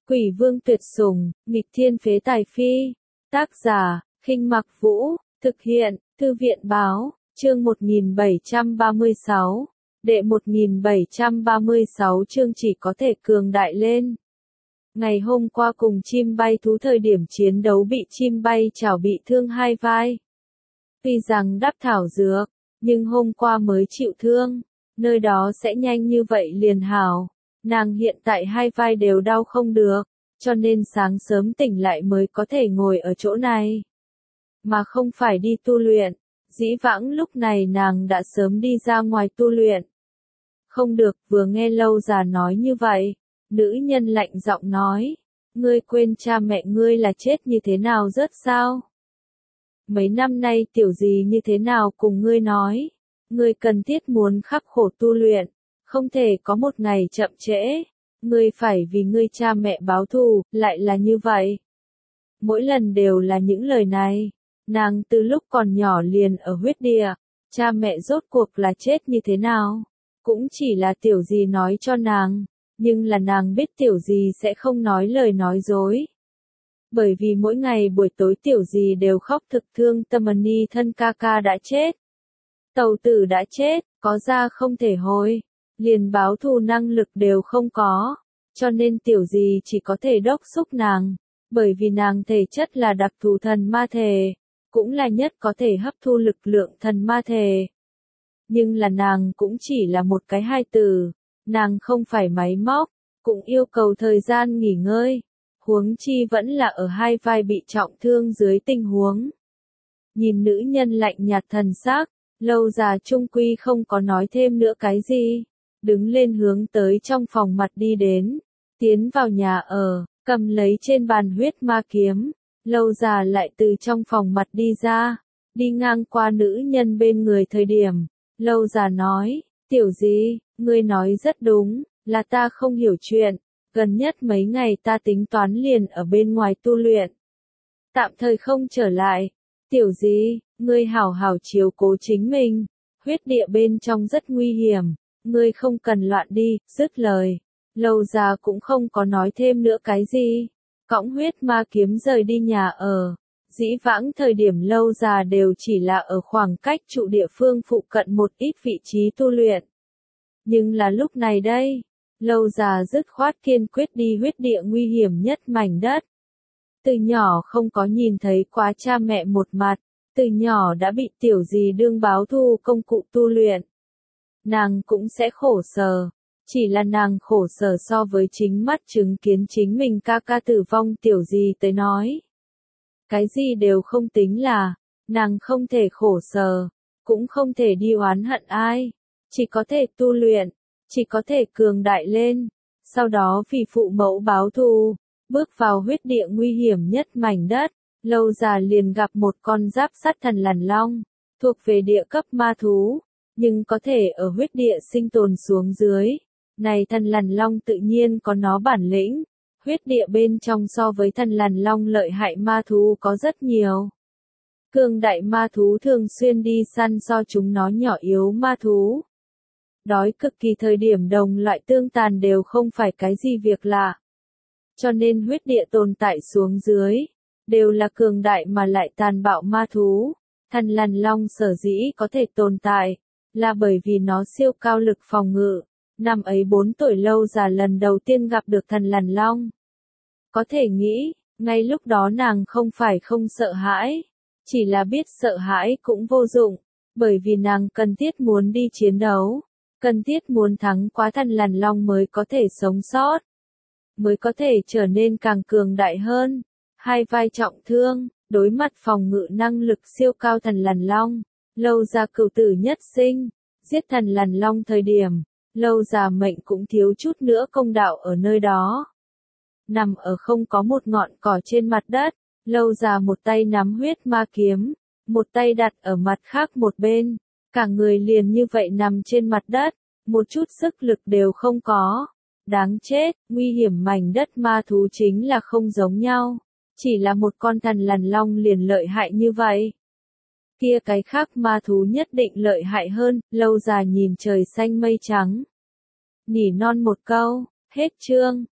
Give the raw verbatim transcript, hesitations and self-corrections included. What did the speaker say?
Quỷ vương tuyệt sủng, nghịch thiên phế tài phi. Tác giả, Khinh Mặc Vũ, thực hiện, Thư viện báo, chương một nghìn bảy trăm ba mươi sáu. Đệ một nghìn bảy trăm ba mươi sáu chương chỉ có thể cường đại lên. Ngày hôm qua cùng chim bay thú thời điểm chiến đấu bị chim bay chảo bị thương hai vai. Tuy rằng đắp thảo dược, nhưng hôm qua mới chịu thương, nơi đó sẽ nhanh như vậy liền hảo. Nàng hiện tại hai vai đều đau không được, cho nên sáng sớm tỉnh lại mới có thể ngồi ở chỗ này. Mà không phải đi tu luyện, dĩ vãng lúc này nàng đã sớm đi ra ngoài tu luyện. Không được, vừa nghe Lâu già nói như vậy, nữ nhân lạnh giọng nói, ngươi quên cha mẹ ngươi là chết như thế nào rớt sao? Mấy năm nay tiểu gì như thế nào cùng ngươi nói, ngươi cần thiết muốn khắc khổ tu luyện, không thể có một ngày chậm trễ, ngươi phải vì ngươi cha mẹ báo thù, lại là như vậy. Mỗi lần đều là những lời này, nàng từ lúc còn nhỏ liền ở huyết địa, cha mẹ rốt cuộc là chết như thế nào, cũng chỉ là tiểu gì nói cho nàng, nhưng là nàng biết tiểu gì sẽ không nói lời nói dối. Bởi vì mỗi ngày buổi tối tiểu gì đều khóc thực thương tâm ni thân ca ca đã chết. Tàu tử đã chết, có ra không thể hồi, liền báo thù năng lực đều không có, cho nên tiểu gì chỉ có thể đốc xúc nàng, bởi vì nàng thể chất là đặc thù thần ma thể, cũng là nhất có thể hấp thu lực lượng thần ma thể. Nhưng là nàng cũng chỉ là một cái hai từ, nàng không phải máy móc, cũng yêu cầu thời gian nghỉ ngơi, huống chi vẫn là ở hai vai bị trọng thương dưới tình huống. Nhìn nữ nhân lạnh nhạt thần sắc, Lâu già trung quy không có nói thêm nữa cái gì, đứng lên hướng tới trong phòng mặt đi đến, tiến vào nhà ở, cầm lấy trên bàn huyết ma kiếm, Lâu già lại từ trong phòng mặt đi ra, đi ngang qua nữ nhân bên người thời điểm, Lâu già nói, tiểu gì, ngươi nói rất đúng, là ta không hiểu chuyện, gần nhất mấy ngày ta tính toán liền ở bên ngoài tu luyện. Tạm thời không trở lại, tiểu gì, ngươi hảo hảo chiếu cố chính mình, huyết địa bên trong rất nguy hiểm, ngươi không cần loạn đi, dứt lời. Lâu già cũng không có nói thêm nữa cái gì, cõng huyết ma kiếm rời đi nhà ở. Dĩ vãng thời điểm Lâu già đều chỉ là ở khoảng cách trụ địa phương phụ cận một ít vị trí tu luyện. Nhưng là lúc này đây, Lâu già dứt khoát kiên quyết đi huyết địa nguy hiểm nhất mảnh đất. Từ nhỏ không có nhìn thấy quá cha mẹ một mặt, từ nhỏ đã bị tiểu gì đương báo thù công cụ tu luyện. Nàng cũng sẽ khổ sở, chỉ là nàng khổ sở so với chính mắt chứng kiến chính mình ca ca tử vong tiểu gì tới nói. Cái gì đều không tính là, nàng không thể khổ sở, cũng không thể đi oán hận ai, chỉ có thể tu luyện, chỉ có thể cường đại lên, sau đó vì phụ mẫu báo thù, bước vào huyết địa nguy hiểm nhất mảnh đất. Lâu già liền gặp một con giáp sắt thần lằn long, thuộc về địa cấp ma thú, nhưng có thể ở huyết địa sinh tồn xuống dưới. Này thần lằn long tự nhiên có nó bản lĩnh, huyết địa bên trong so với thần lằn long lợi hại ma thú có rất nhiều. Cường đại ma thú thường xuyên đi săn so chúng nó nhỏ yếu ma thú. Đói cực kỳ thời điểm đồng loại tương tàn đều không phải cái gì việc lạ. Cho nên huyết địa tồn tại xuống dưới, đều là cường đại mà lại tàn bạo ma thú. Thần lằn long sở dĩ có thể tồn tại, là bởi vì nó siêu cao lực phòng ngự. Năm ấy bốn tuổi Lâu già lần đầu tiên gặp được thần lằn long. Có thể nghĩ, ngay lúc đó nàng không phải không sợ hãi, chỉ là biết sợ hãi cũng vô dụng, bởi vì nàng cần thiết muốn đi chiến đấu, cần thiết muốn thắng quá thần lằn long mới có thể sống sót, mới có thể trở nên càng cường đại hơn. Hai vai trọng thương, đối mặt phòng ngự năng lực siêu cao thần lằn long, Lâu già cửu tử nhất sinh, giết thần lằn long thời điểm, Lâu già mệnh cũng thiếu chút nữa công đạo ở nơi đó. Nằm ở không có một ngọn cỏ trên mặt đất, Lâu già một tay nắm huyết ma kiếm, một tay đặt ở mặt khác một bên, cả người liền như vậy nằm trên mặt đất, một chút sức lực đều không có. Đáng chết, nguy hiểm mảnh đất ma thú chính là không giống nhau. Chỉ là một con thần lằn long liền lợi hại như vậy. Kia cái khác ma thú nhất định lợi hại hơn. Lâu già nhìn trời xanh mây trắng, nỉ non một câu, hết chương.